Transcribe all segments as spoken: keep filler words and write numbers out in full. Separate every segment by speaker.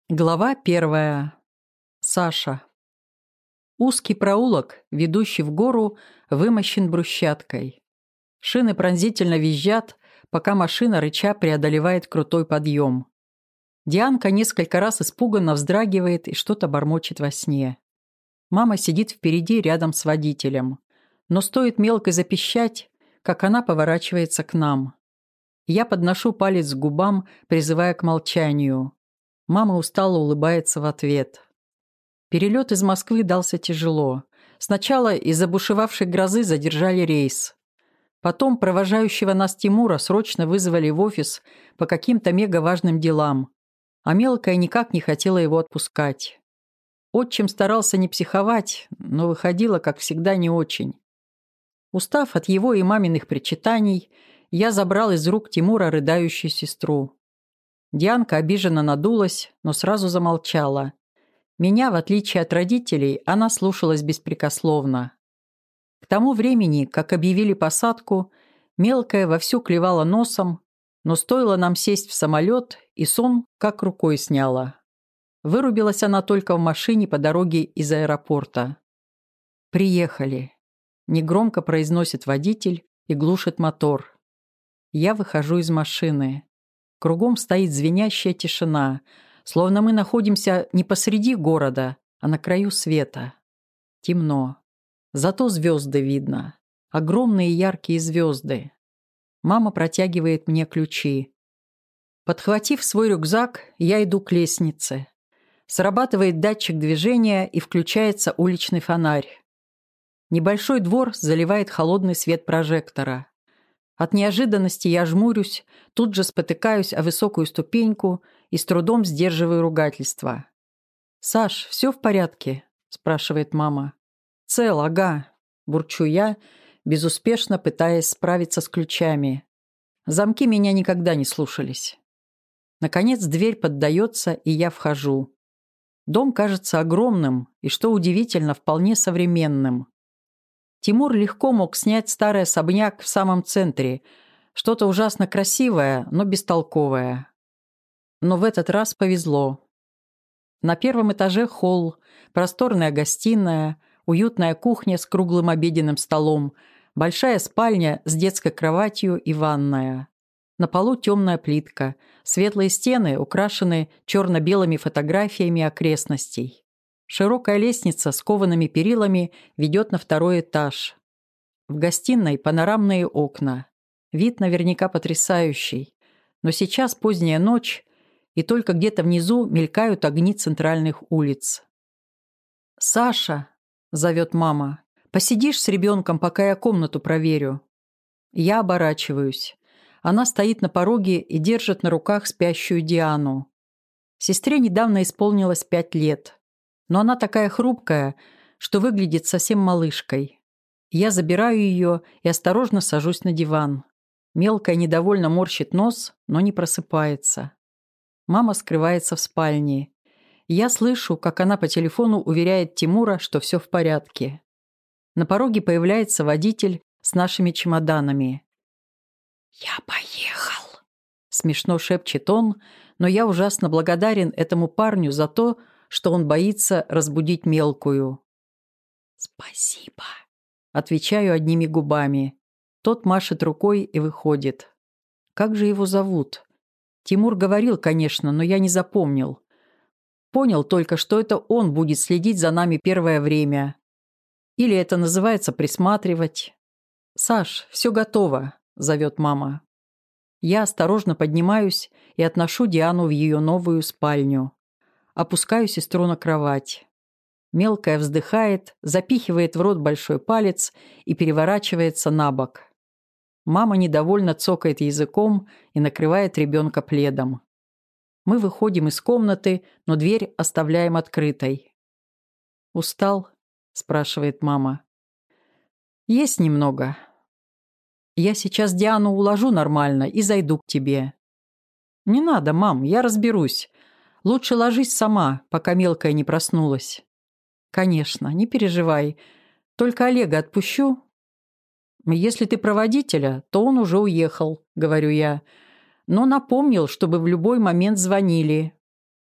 Speaker 1: Глава первая. Саша. Узкий проулок, ведущий в гору, вымощен брусчаткой. Шины пронзительно визжат, пока машина рыча преодолевает крутой подъем. Дианка несколько раз испуганно вздрагивает и что-то бормочет во сне. Мама сидит впереди рядом с водителем. Но стоит мелко запищать, как она поворачивается к нам. Я подношу палец к губам, призывая к молчанию. Мама устало улыбается в ответ. Перелет из Москвы дался тяжело. Сначала из-за бушевавшей грозы задержали рейс. Потом провожающего нас Тимура срочно вызвали в офис по каким-то мегаважным делам, а мелкая никак не хотела его отпускать. Отчим старался не психовать, но выходило, как всегда, не очень. Устав от его и маминых причитаний, я забрал из рук Тимура рыдающую сестру. Дианка обиженно надулась, но сразу замолчала. Меня, в отличие от родителей, она слушалась беспрекословно. К тому времени, как объявили посадку, мелкая вовсю клевала носом, но стоило нам сесть в самолет, и сон как рукой сняла. Вырубилась она только в машине по дороге из аэропорта. «Приехали», — негромко произносит водитель и глушит мотор. Я выхожу из машины. Кругом стоит звенящая тишина, словно мы находимся не посреди города, а на краю света. Темно. Зато звезды видно. Огромные яркие звезды. Мама протягивает мне ключи. Подхватив свой рюкзак, я иду к лестнице. Срабатывает датчик движения и включается уличный фонарь. Небольшой двор заливает холодный свет прожектора. От неожиданности я жмурюсь, тут же спотыкаюсь о высокую ступеньку и с трудом сдерживаю ругательство. «Саш, все в порядке?» – спрашивает мама. «Цел, ага», – бурчу я, безуспешно пытаясь справиться с ключами. Замки меня никогда не слушались. Наконец дверь поддается, и я вхожу. Дом кажется огромным и, что удивительно, вполне современным. Тимур легко мог снять старый особняк в самом центре, что-то ужасно красивое, но бестолковое. Но в этот раз повезло. На первом этаже холл, просторная гостиная, уютная кухня с круглым обеденным столом, большая спальня с детской кроватью и ванная. На полу темная плитка, светлые стены украшены черно-белыми фотографиями окрестностей. Широкая лестница с коваными перилами ведет на второй этаж. В гостиной панорамные окна. Вид наверняка потрясающий. Но сейчас поздняя ночь, и только где-то внизу мелькают огни центральных улиц. «Саша!» – зовет мама. «Посидишь с ребенком, пока я комнату проверю?» Я оборачиваюсь. Она стоит на пороге и держит на руках спящую Диану. Сестре недавно исполнилось пять лет. Но она такая хрупкая, что выглядит совсем малышкой. Я забираю ее и осторожно сажусь на диван. Мелкая недовольно морщит нос, но не просыпается. Мама скрывается в спальне. Я слышу, как она по телефону уверяет Тимура, что все в порядке. На пороге появляется водитель с нашими чемоданами. «Я поехал», — смешно шепчет он, но я ужасно благодарен этому парню за то, что он боится разбудить мелкую. «Спасибо», — отвечаю одними губами. Тот машет рукой и выходит. Как же его зовут? Тимур говорил, конечно, но я не запомнил. Понял только, что это он будет следить за нами первое время. Или это называется присматривать. «Саш, все готово», — зовет мама. Я осторожно поднимаюсь и отношу Диану в ее новую спальню. Опускаю сестру на кровать. Мелкая вздыхает, запихивает в рот большой палец и переворачивается на бок. Мама недовольно цокает языком и накрывает ребенка пледом. Мы выходим из комнаты, но дверь оставляем открытой. «Устал?» – спрашивает мама. «Есть немного. Я сейчас Диану уложу нормально и зайду к тебе». «Не надо, мам, я разберусь. Лучше ложись сама, пока мелкая не проснулась». «Конечно, не переживай. Только Олега отпущу». «Если ты про водителя, то он уже уехал», — говорю я. «Но напомнил, чтобы в любой момент звонили».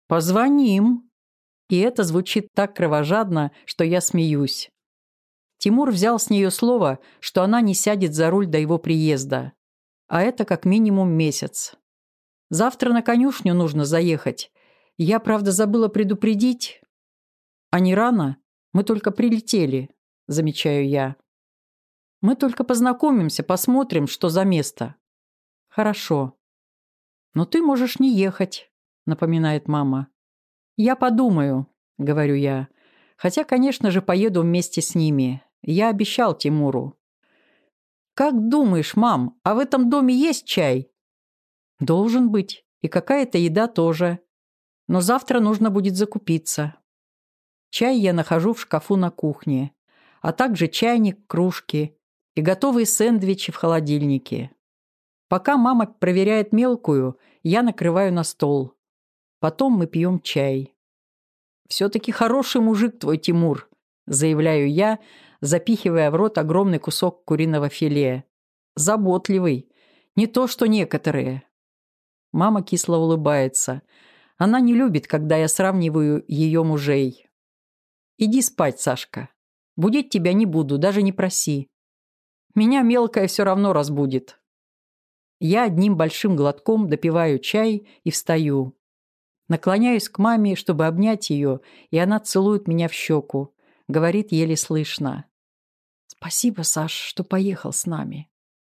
Speaker 1: «Позвоним». И это звучит так кровожадно, что я смеюсь. Тимур взял с нее слово, что она не сядет за руль до его приезда. А это как минимум месяц. Завтра на конюшню нужно заехать. Я, правда, забыла предупредить. А не рано? Мы только прилетели, замечаю я. Мы только познакомимся, посмотрим, что за место. Хорошо. Но ты можешь не ехать, напоминает мама. Я подумаю, говорю я. Хотя, конечно же, поеду вместе с ними. Я обещал Тимуру. Как думаешь, мам, а в этом доме есть чай? Должен быть. И какая-то еда тоже. Но завтра нужно будет закупиться. Чай я нахожу в шкафу на кухне, а также чайник, кружки и готовые сэндвичи в холодильнике. Пока мама проверяет мелкую, я накрываю на стол. Потом мы пьем чай. «Все-таки хороший мужик твой, Тимур», заявляю я, запихивая в рот огромный кусок куриного филе. «Заботливый. Не то, что некоторые». Мама кисло улыбается. Она не любит, когда я сравниваю ее мужей. «Иди спать, Сашка. Будить тебя не буду, даже не проси. Меня мелкая все равно разбудит». Я одним большим глотком допиваю чай и встаю. Наклоняюсь к маме, чтобы обнять ее, и она целует меня в щеку. Говорит еле слышно. «Спасибо, Саш, что поехал с нами».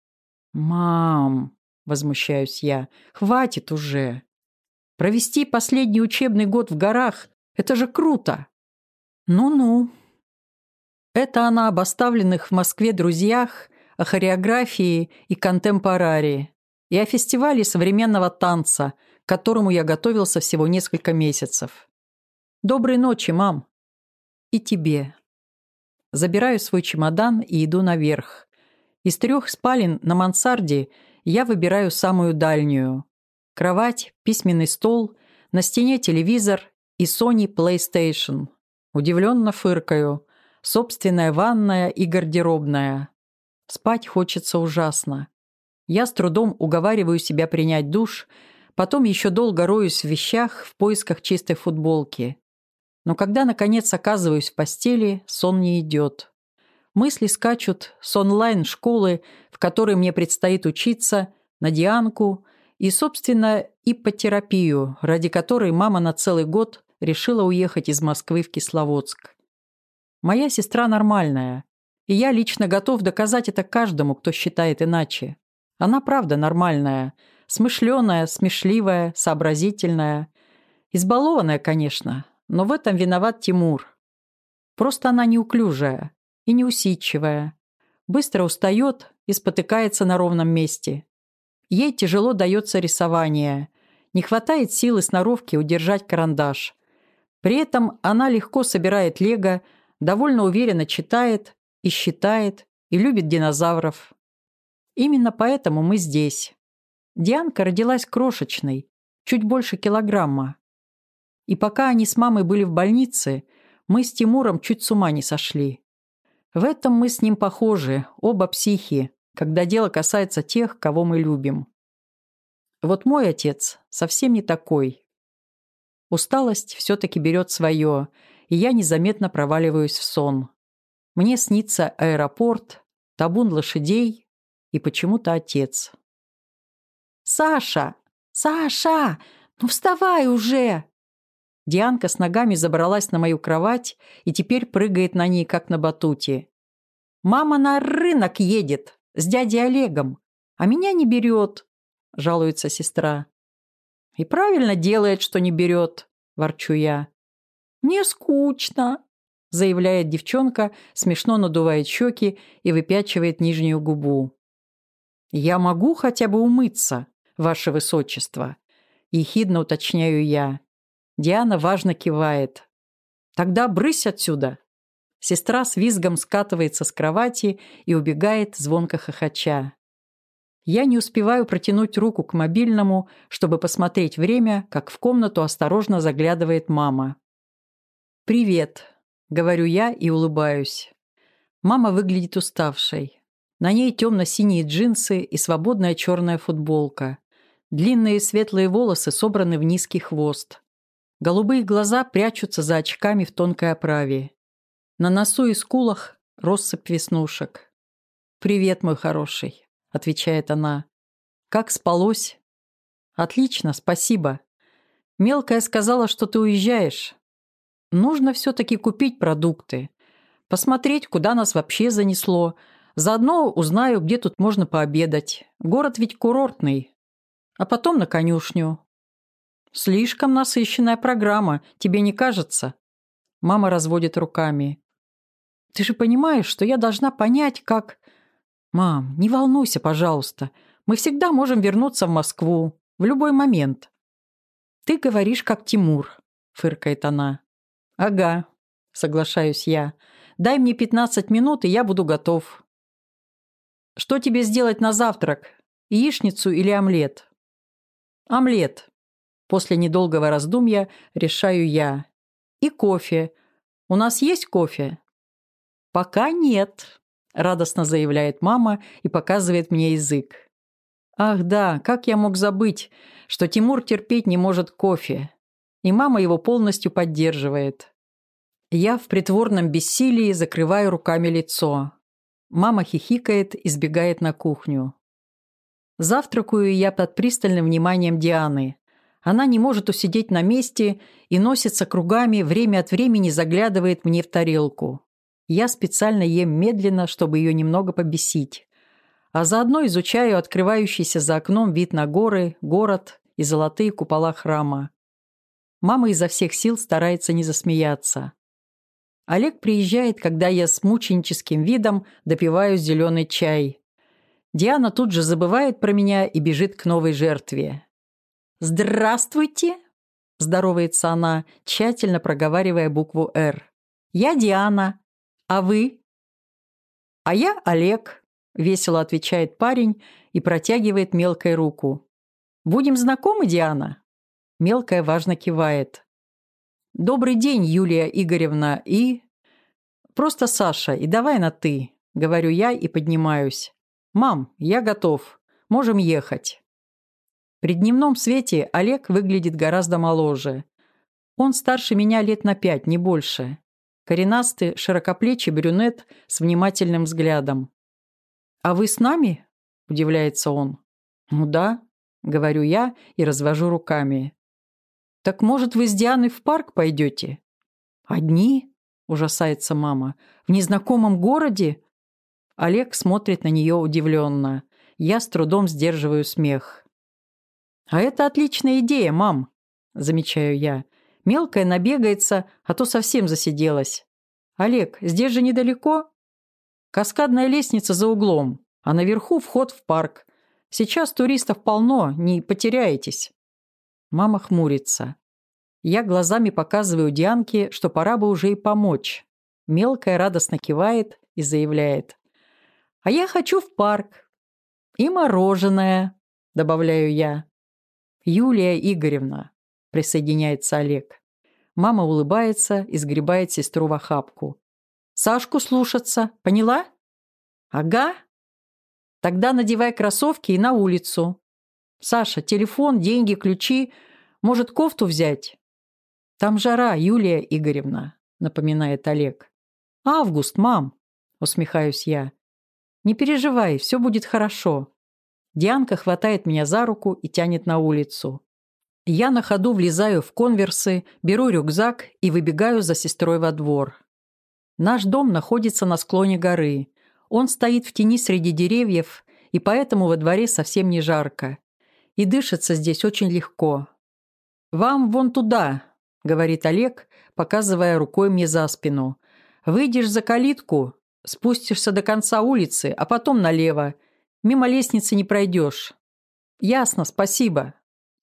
Speaker 1: «Мам», — возмущаюсь я, — «хватит уже. Провести последний учебный год в горах — это же круто». «Ну-ну». Это она об оставленных в Москве друзьях, о хореографии и контемпорари, и о фестивале современного танца, к которому я готовился всего несколько месяцев. «Доброй ночи, мам». «И тебе». Забираю свой чемодан и иду наверх. Из трех спален на мансарде я выбираю самую дальнюю. Кровать, письменный стол, на стене телевизор и Sony PlayStation. Удивленно фыркаю. Собственная ванная и гардеробная. Спать хочется ужасно. Я с трудом уговариваю себя принять душ, потом еще долго роюсь в вещах в поисках чистой футболки. Но когда, наконец, оказываюсь в постели, сон не идет. Мысли скачут с онлайн-школы, в которой мне предстоит учиться, на Дианку и, собственно, иппотерапию, ради которой мама на целый год решила уехать из Москвы в Кисловодск. Моя сестра нормальная, и я лично готов доказать это каждому, кто считает иначе. Она правда нормальная, смышленая, смешливая, сообразительная. Избалованная, конечно, но в этом виноват Тимур. Просто она неуклюжая и неусидчивая. Быстро устает и спотыкается на ровном месте. Ей тяжело дается рисование. Не хватает сил и сноровки удержать карандаш. При этом она легко собирает лего, довольно уверенно читает и считает, и любит динозавров. Именно поэтому мы здесь. Дианка родилась крошечной, чуть больше килограмма. И пока они с мамой были в больнице, мы с Тимуром чуть с ума не сошли. В этом мы с ним похожи, оба психи, когда дело касается тех, кого мы любим. Вот мой отец совсем не такой. Усталость все-таки берет свое, и я незаметно проваливаюсь в сон. Мне снится аэропорт, табун лошадей и почему-то отец. «Саша! Саша! Ну вставай уже!» Дианка с ногами забралась на мою кровать и теперь прыгает на ней, как на батуте. «Мама на рынок едет с дядей Олегом, а меня не берет», — жалуется сестра. «И правильно делает, что не берет», — ворчу я. «Мне скучно», — заявляет девчонка, смешно надувает щеки и выпячивает нижнюю губу. «Я могу хотя бы умыться, ваше высочество», — ехидно уточняю я. Диана важно кивает. «Тогда брысь отсюда!» Сестра с визгом скатывается с кровати и убегает, звонко хохоча. Я не успеваю протянуть руку к мобильному, чтобы посмотреть время, как в комнату осторожно заглядывает мама. «Привет», — говорю я и улыбаюсь. Мама выглядит уставшей. На ней темно-синие джинсы и свободная черная футболка. Длинные светлые волосы собраны в низкий хвост. Голубые глаза прячутся за очками в тонкой оправе. На носу и скулах россыпь веснушек. «Привет, мой хороший», — отвечает она. «Как спалось?» «Отлично, спасибо. Мелкая сказала, что ты уезжаешь. Нужно все-таки купить продукты, посмотреть, куда нас вообще занесло. Заодно узнаю, где тут можно пообедать. Город ведь курортный. А потом на конюшню». «Слишком насыщенная программа, тебе не кажется?» Мама разводит руками. «Ты же понимаешь, что я должна понять, как...» «Мам, не волнуйся, пожалуйста. Мы всегда можем вернуться в Москву. В любой момент». «Ты говоришь, как Тимур», — фыркает она. «Ага», — соглашаюсь я. «Дай мне пятнадцать минут, и я буду готов». «Что тебе сделать на завтрак? Яичницу или омлет?» «Омлет». После недолгого раздумья решаю я. «И кофе. У нас есть кофе?» «Пока нет», — радостно заявляет мама и показывает мне язык. «Ах да, как я мог забыть, что Тимур терпеть не может кофе». И мама его полностью поддерживает. Я в притворном бессилии закрываю руками лицо. Мама хихикает и сбегает на кухню. Завтракаю я под пристальным вниманием Дианы. Она не может усидеть на месте и носится кругами, время от времени заглядывает мне в тарелку. Я специально ем медленно, чтобы ее немного побесить. А заодно изучаю открывающийся за окном вид на горы, город и золотые купола храма. Мама изо всех сил старается не засмеяться. Олег приезжает, когда я с мученическим видом допиваю зеленый чай. Диана тут же забывает про меня и бежит к новой жертве. «Здравствуйте!» – здоровается она, тщательно проговаривая букву «Р». «Я Диана. А вы?» «А я Олег», – весело отвечает парень и протягивает мелкой руку. «Будем знакомы, Диана?» Мелкая важно кивает. «Добрый день, Юлия Игоревна, и...» «Просто Саша, и давай на «ты», — говорю я и поднимаюсь. «Мам, я готов. Можем ехать». При дневном свете Олег выглядит гораздо моложе. Он старше меня лет на пять, не больше. Коренастый, широкоплечий брюнет с внимательным взглядом. «А вы с нами?» – удивляется он. «Ну да», – говорю я и развожу руками. «Так, может, вы с Дианой в парк пойдете?» «Одни?» – ужасается мама. «В незнакомом городе?» Олег смотрит на нее удивленно. Я с трудом сдерживаю смех. «А это отличная идея, мам», – замечаю я. «Мелкая набегается, а то совсем засиделась. Олег, здесь же недалеко?» «Каскадная лестница за углом, а наверху вход в парк. Сейчас туристов полно, не потеряетесь». Мама хмурится. Я глазами показываю Дианке, что пора бы уже и помочь. Мелкая радостно кивает и заявляет. «А я хочу в парк. И мороженое», — добавляю я. «Юлия Игоревна», — присоединяется Олег. Мама улыбается и сгребает сестру в охапку. «Сашку слушаться, поняла?» «Ага». «Тогда надевай кроссовки и на улицу. Саша, телефон, деньги, ключи. Может, кофту взять?» «Там жара, Юлия Игоревна», — напоминает Олег. «Август, мам», — усмехаюсь я. «Не переживай, все будет хорошо». Дианка хватает меня за руку и тянет на улицу. Я на ходу влезаю в конверсы, беру рюкзак и выбегаю за сестрой во двор. Наш дом находится на склоне горы. Он стоит в тени среди деревьев, и поэтому во дворе совсем не жарко. И дышится здесь очень легко. «Вам вон туда», — говорит Олег, показывая рукой мне за спину. «Выйдешь за калитку, спустишься до конца улицы, а потом налево. Мимо лестницы не пройдешь». «Ясно, спасибо».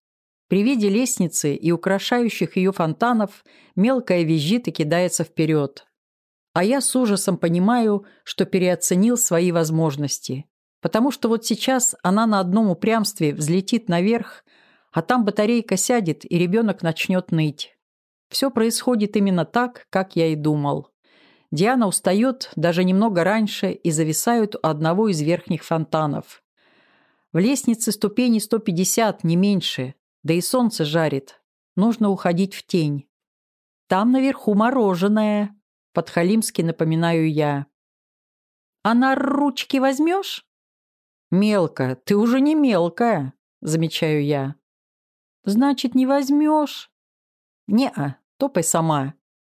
Speaker 1: При виде лестницы и украшающих ее фонтанов мелкая визжит и кидается вперед. А я с ужасом понимаю, что переоценил свои возможности. Потому что вот сейчас она на одном упрямстве взлетит наверх, а там батарейка сядет, и ребенок начнет ныть. Все происходит именно так, как я и думал. Диана устает даже немного раньше и зависает у одного из верхних фонтанов. В лестнице ступеней сто пятьдесят, не меньше, да и солнце жарит. нужно уходить в тень. Там наверху мороженое, подхалимски напоминаю я. А на ручки возьмешь? Мелко, ты уже не мелкая, замечаю я. Значит, не возьмешь? Не-а, топай сама.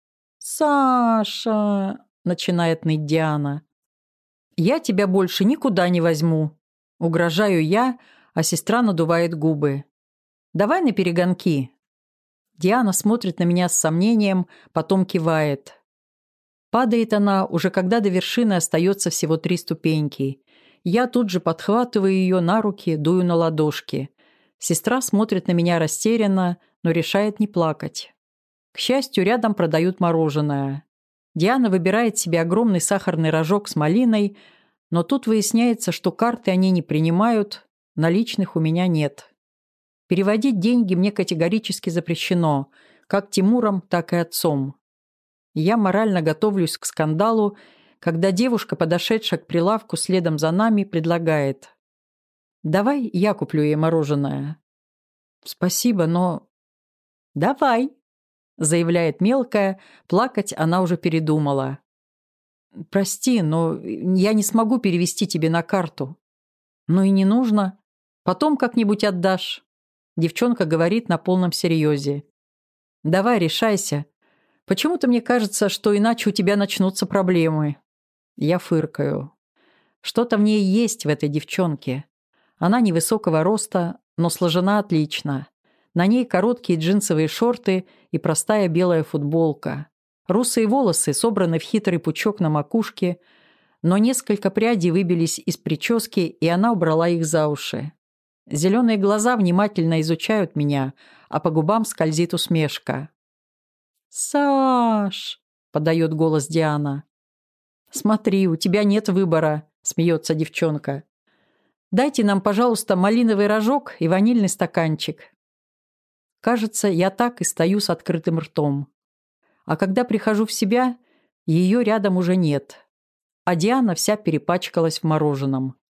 Speaker 1: Саша, начинает ныть Диана. Я тебя больше никуда не возьму. Угрожаю я, а сестра надувает губы. Давай на перегонки. Диана смотрит на меня с сомнением, потом кивает. Падает она, уже когда до вершины остается всего три ступеньки. Я тут же подхватываю ее на руки, дую на ладошки. Сестра смотрит на меня растерянно, но решает не плакать. К счастью, рядом продают мороженое. Диана выбирает себе огромный сахарный рожок с малиной, но тут выясняется, что карты они не принимают, наличных у меня нет. Переводить деньги мне категорически запрещено, как Тимуром, так и отцом. Я морально готовлюсь к скандалу, когда девушка, подошедшая к прилавку следом за нами, предлагает: «Давай я куплю ей мороженое». «Спасибо, но...» «Давай», — заявляет мелкая, плакать она уже передумала. «Прости, но я не смогу перевести тебе на карту». «Ну и не нужно. Потом как-нибудь отдашь». Девчонка говорит на полном серьезе. «Давай, решайся. Почему-то мне кажется, что иначе у тебя начнутся проблемы». Я фыркаю. Что-то в ней есть, в этой девчонке. Она невысокого роста, но сложена отлично. На ней короткие джинсовые шорты и простая белая футболка. Русые волосы собраны в хитрый пучок на макушке, но несколько прядей выбились из прически, и она убрала их за уши. Зеленые глаза внимательно изучают меня, а по губам скользит усмешка. «Саш!» — подает голос Диана. «Смотри, у тебя нет выбора», — смеется девчонка. «Дайте нам, пожалуйста, малиновый рожок и ванильный стаканчик». Кажется, я так и стою с открытым ртом. А когда прихожу в себя, ее рядом уже нет, а Диана вся перепачкалась в мороженом.